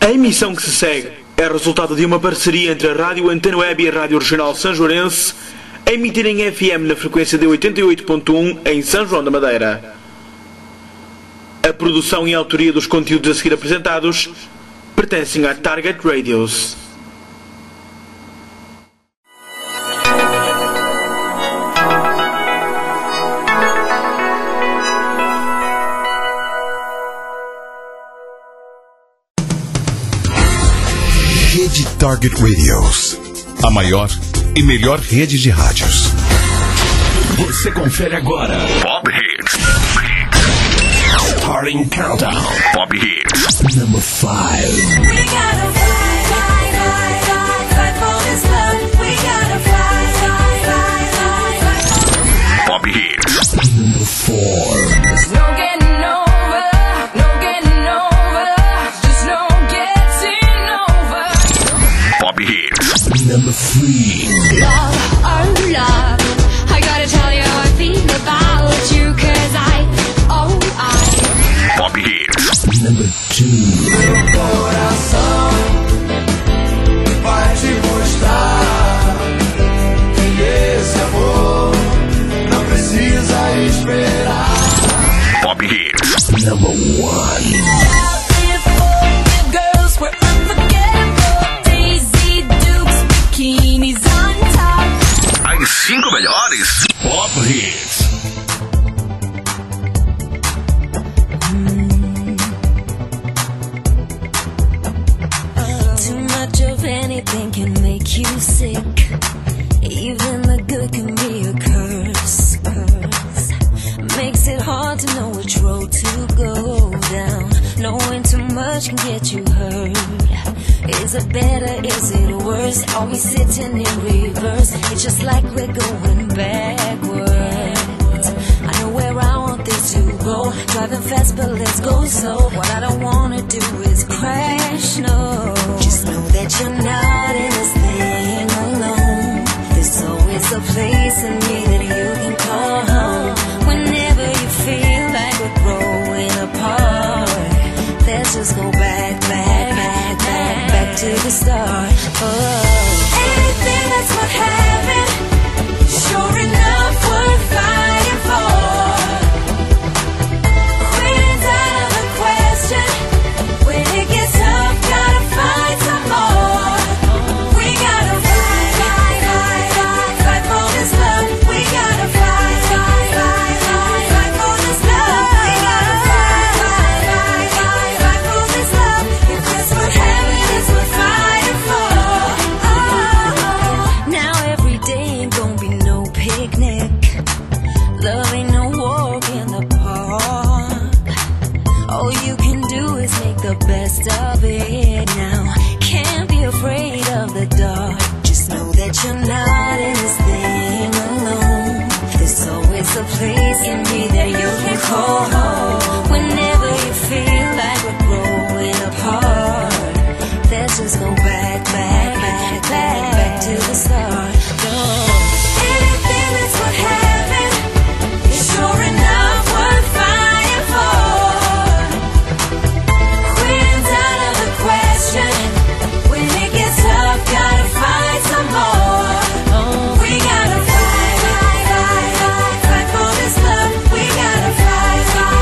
A emissão que se segue é resultado de uma parceria entre a Rádio Antena Web e a Rádio Regional Sanjoarense, a emitir em FM na frequência de 88.1 em São João da Madeira. A produção e a autoria dos conteúdos a seguir apresentados pertencem à Target Radios. Rede Target Radios, a maior e melhor rede de rádios. Você confere agora Pop Hits. Starting Countdown. Pop Hits. Number 5. We gotta fly, fly, fly, fly, fly for this love. We gotta fly, fly, fly, fly, fly. Pop Hits. Number 4. There's no getting over, no getting over, just no getting over. Pop Hits. Number 3. Love, oh love, I gotta tell you how I feel about you, 'cause Pop Hits. Number 2. Meu coração vai te mostrar que esse amor não precisa esperar. Pop Hits. Number 1. As 5 melhores Pop Hits. Anything can make you sick. Even the good can be a curse. Makes it hard to know which road to go down. Knowing too much can get you hurt. Is it better? Is it worse? Are we sitting in reverse? It's just like we're going backwards. I know where I want this to go. Driving fast, but let's go slow. What I don't wanna do is crash, no. Just know that you're not in this thing alone. There's always a place in me that you can call home. Whenever you feel like we're growing apart, let's just go back, back, back, back, back to the start. Oh. Anything that's what happened, sure enough we're fighting for. Quitting's out of the question. When it gets tough, gotta find some more. We gotta fly, fly, fly, fly, fly for this love. We gotta fly, fly, fly, fly, fly for this love. We gotta fly, fly, fly, fly, fly for this love. If that's what heaven is, we're fighting for. Oh, now every day ain't gonna be no picnic. Love ain't no walk in the park. All you can do is make the best of it now. Can't be afraid of the dark. Just know that you're not in this thing alone. There's always a place in me that you can call home. Whenever you feel like we're growing apart, let's just go back, back, back, back, back to the start. Go. Anything that's what happened, sure enough worth fighting for. Quitting's out of the question. When it gets tough, gotta find some more. We gotta fly, fly, fly, fly, fly for this love. We gotta fly, fly,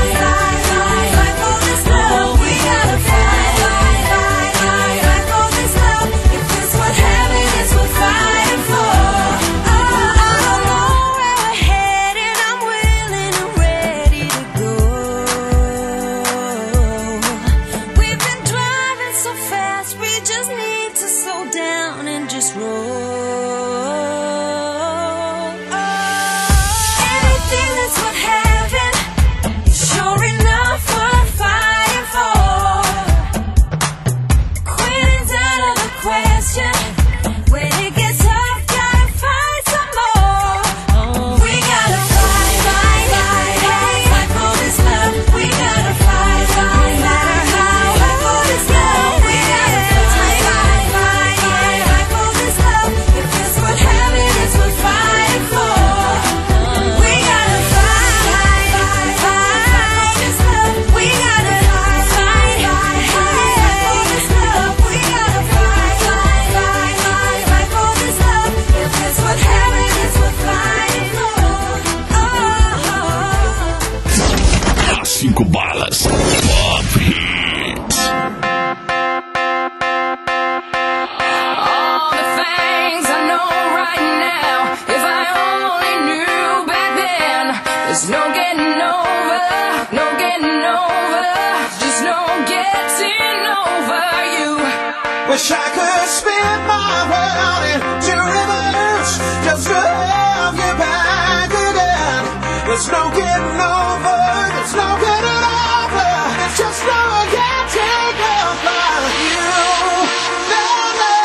Wish I could spin my world into reverse just to have you back again. There's no getting over, there's no getting over. It's just no getting over you. No, no.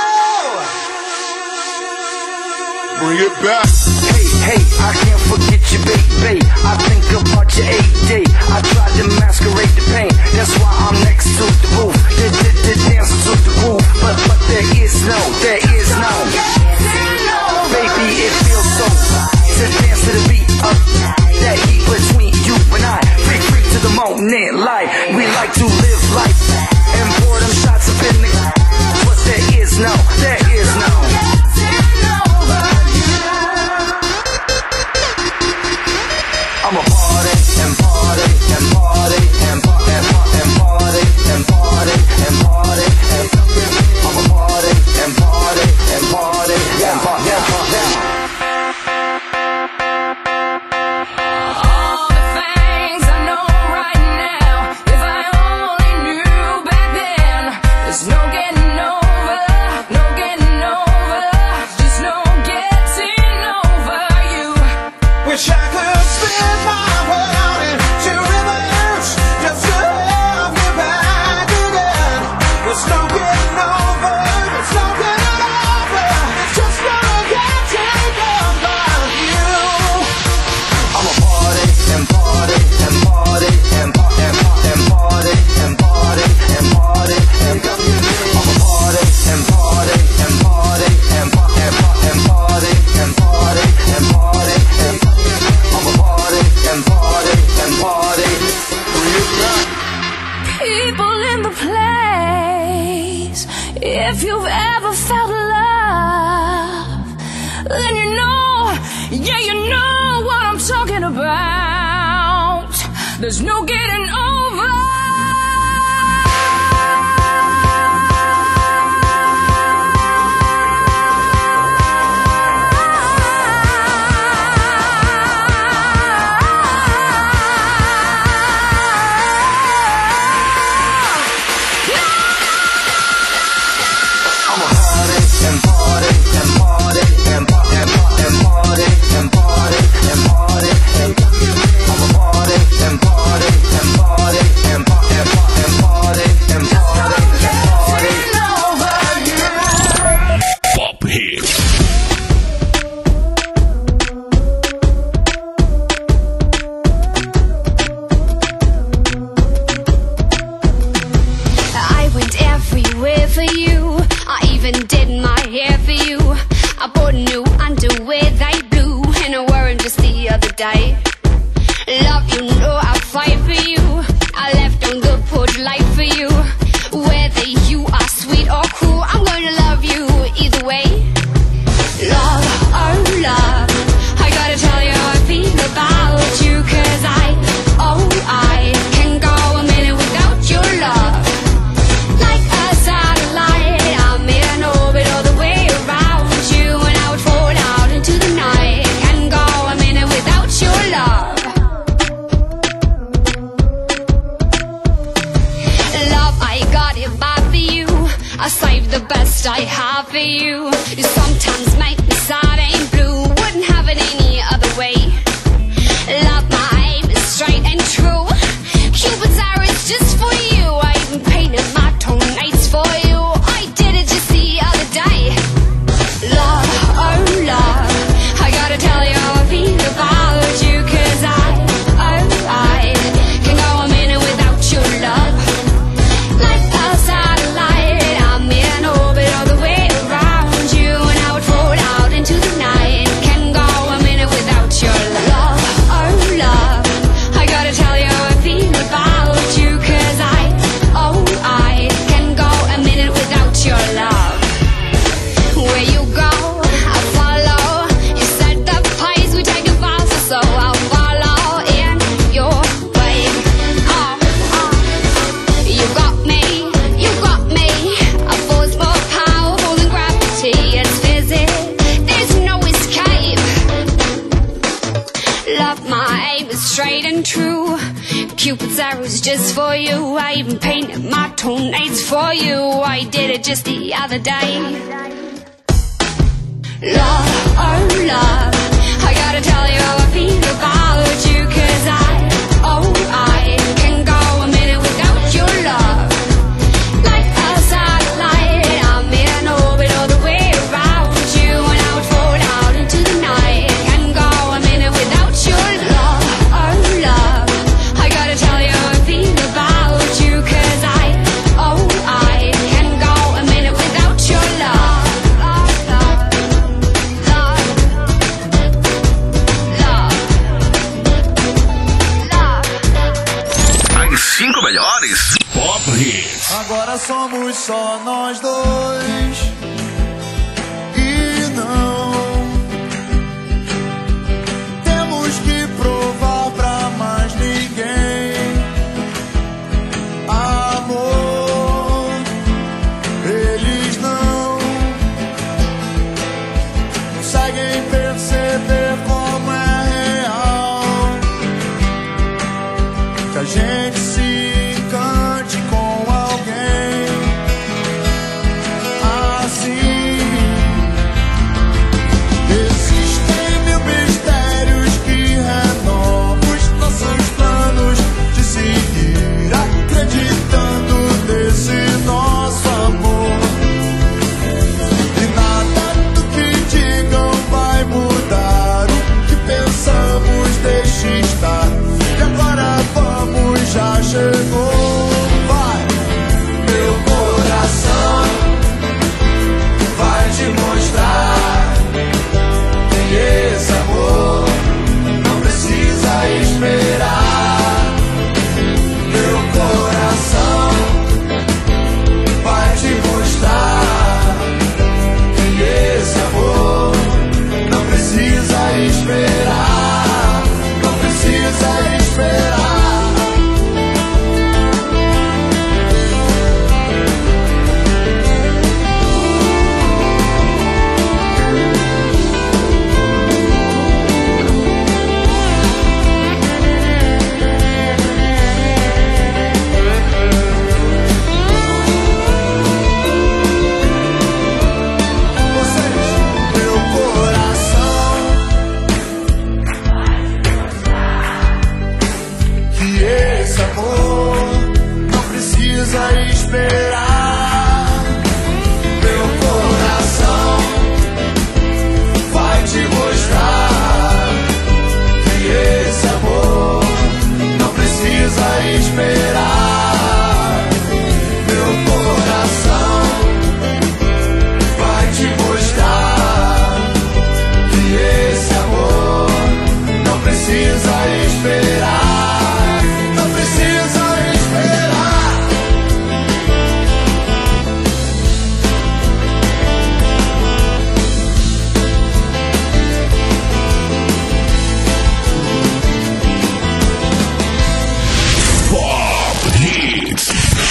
Bring it back. Hey, I can't forget you, baby. I think about your 8-day. I tried to masquerade the pain. That's why I'm next to the roof. Dance to the groove. But there is no. Baby, it feels so to dance to the beat of that heat between you and I. Free to the moment, life. We like to live life and pour them shots up in the. But there is no. I'm a party and party and party and party and party and party and party and I'm a party and party and party and party and party. All the things I know right now, if I only knew back then, there's no getting over, just no getting over you. Wish I could spin my world into reverse just to have you back again. There's no getting over, there's no getting over. It's just no getting over you. I'm a party and party and party and party and party and party and party and party and I'm a party and party and party and party and party and party and party and I'm a party and party and party. People in the place, if you've ever felt love, then you know, yeah, you know what I'm talking about. There's no getting over. I'm a party and party and party and party and party and party and party and I'm a party and party and party and party and party and party and party. Pop hits. I went everywhere for you. I even did my hair for you. I bought new underwear, they blue, and I wore 'em just the other day. Love, you know I'll fight for you. I left on the porch light for you. Whether you are sweet or cruel, I'm gonna love you either way. Love, oh love, I gotta tell you how I feel about you, 'cause I can go a minute without your love. Like a satellite, I'm in orbit all the way around you, and I would fall out into the night. Can't go a minute without your love. Love, I got it bad for you. I saved the best I have for you. You sometimes make me sad and blue. Wouldn't have it any other way. Love, my aim is straight and true. Cupid's arrow is just for you. I even painted my toenails for you. I did it just the other day. Love, oh love, I gotta tell you how I feel about you, 'cause I can go a minute without your love. Like a satellite, I'm in orbit all the way around you, and I would fall out Cupid's arrows just for you. I even painted my toenails for you. I did it just the other day. Love, oh love, I gotta tell you how I feel about you. 'Cause I can go a minute without your love. Like a satellite, I'm in orbit all the way around you. And I would fall out into the night. Can go a minute without your love, oh love, I gotta tell you how I feel about you. 'Cause I can go a minute without your love. As 5 melhores Pop Hits. Agora somos só nós dois. E não temos que provar pra mais ninguém. Amor, eles não conseguem perceber como é real. Que a gente se encante com alguém assim. Existem mil mistérios que renovam os nossos planos de seguir acreditando nesse nosso amor. E nada do que digam vai mudar o que pensamos, deixe estar. E agora vamos, já chegou. Vai, meu coração vai te mostrar que esse amor não precisa esperar. Meu coração vai te mostrar que esse amor não precisa esperar. Não precisa esperar. Meu coração que esse amor não precisa esperar. Meu coração vai te mostrar que esse amor não precisa esperar. Meu coração vai te mostrar que esse amor não precisa esperar. Não precisa esperar. Pop Hits.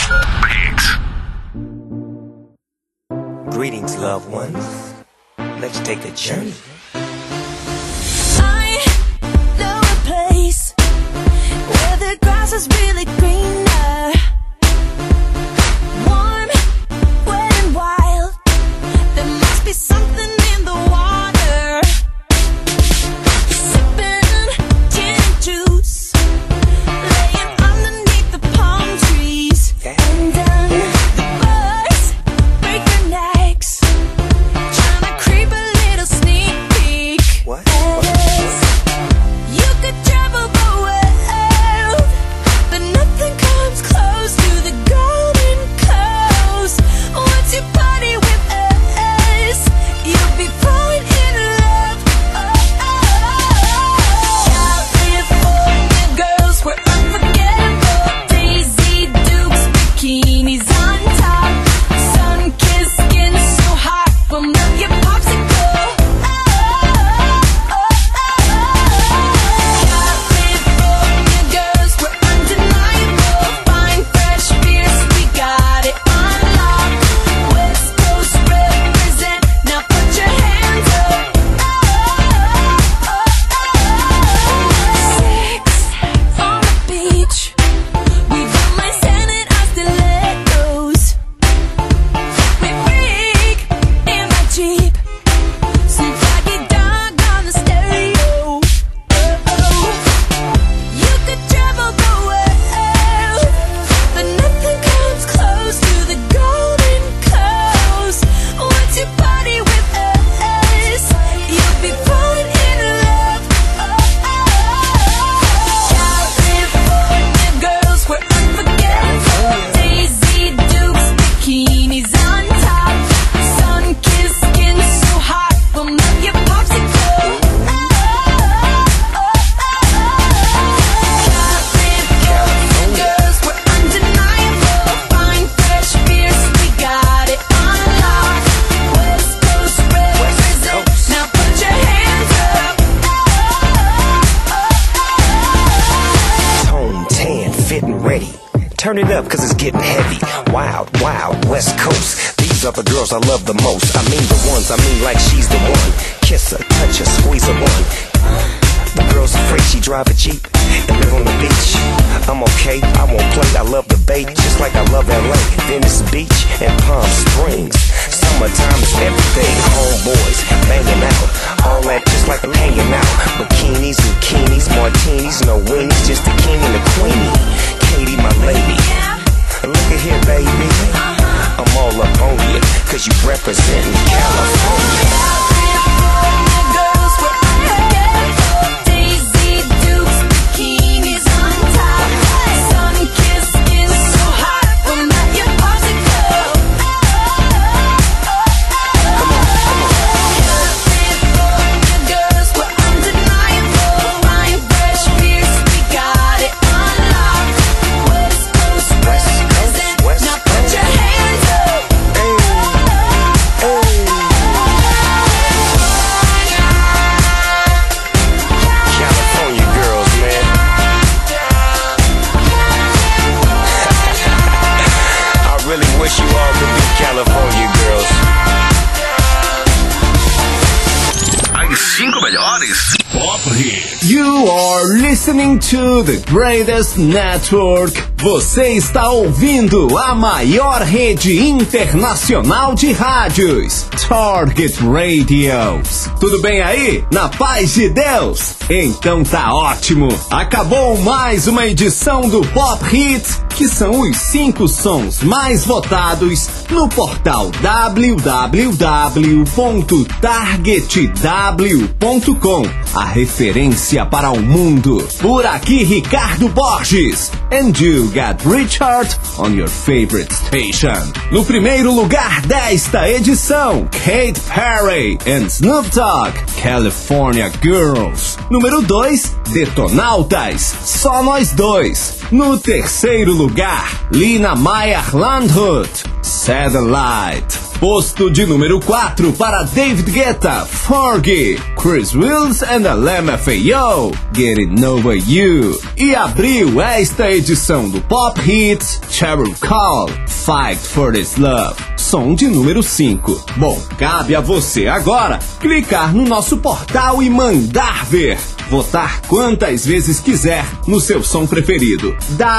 Greetings, loved ones. Let's take a journey. I know a place where the grass is really greener. Warm, wet and wild. There must be something in the water. Sipping gin and juice, laying underneath the palm trees. And the birds break their necks, trying to creep a little sneak peek. What? As you could travel the world, but nothing comes close Turn it up, cause it's getting heavy. Wild, wild, West Coast. These are the girls I love the most. I mean the ones, I mean like she's the one. Kiss her, touch her, squeeze her one. The girl's afraid she drive a Jeep and live on the beach. I'm okay, I won't play, I love the bay, just like I love LA, Venice Beach and Palm Springs. Summertime is everything, homeboys banging out, all that just like I'm hanging out. Bikinis, bikinis, martinis, no wings, just the king and the queenie. Katie, my lady, look at here, baby, I'm all up on you, cause you representing California. You are listening to the greatest network. Você está ouvindo a maior rede internacional de rádios, Target Radios. Tudo bem aí? Na paz de Deus? Então tá ótimo. Acabou mais uma edição do Pop Hits, que são os 5 sons mais votados no portal www.targetw.com, a referência para o mundo. Por aqui, Ricardo Borges. And you got Richard on your favorite station. No primeiro lugar desta edição, Katy Perry and Snoop Dogg, California Girls. Número 2, Detonautas, Só Nós Dois. No terceiro lugar, Lina Meyer Landrut, Satellite. Posto de número 4 para David Guetta, Fergie, Chris Wills and the LMFAO, Getting Over You. E abriu esta edição do Pop Hits, Cheryl Cole, Fight for This Love, som de número 5. Bom, cabe a você agora clicar no nosso portal e mandar ver. Votar quantas vezes quiser no seu som preferido.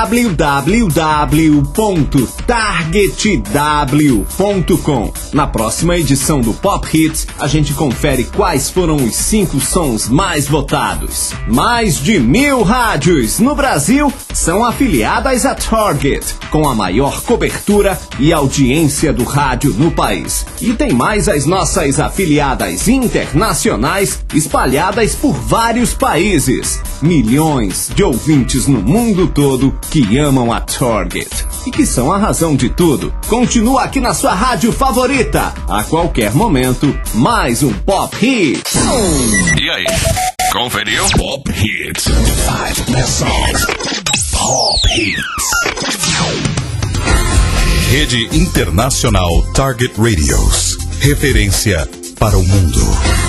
www.targetw.com. Na próxima edição do Pop Hits, a gente confere quais foram os 5 sons mais votados. Mais de 1000 rádios no Brasil são afiliadas a Target, com a maior cobertura e audiência do rádio no país. E tem mais as nossas afiliadas internacionais espalhadas por vários países. Milhões de ouvintes no mundo todo que amam a Target e que são a razão de tudo. Continua aqui na sua rádio favorita. A qualquer momento, mais um Pop Hits. E aí, conferiu? Pop Hits. 5 best songs. Pop Hits. Rede Internacional Target Radios. Referência para o mundo.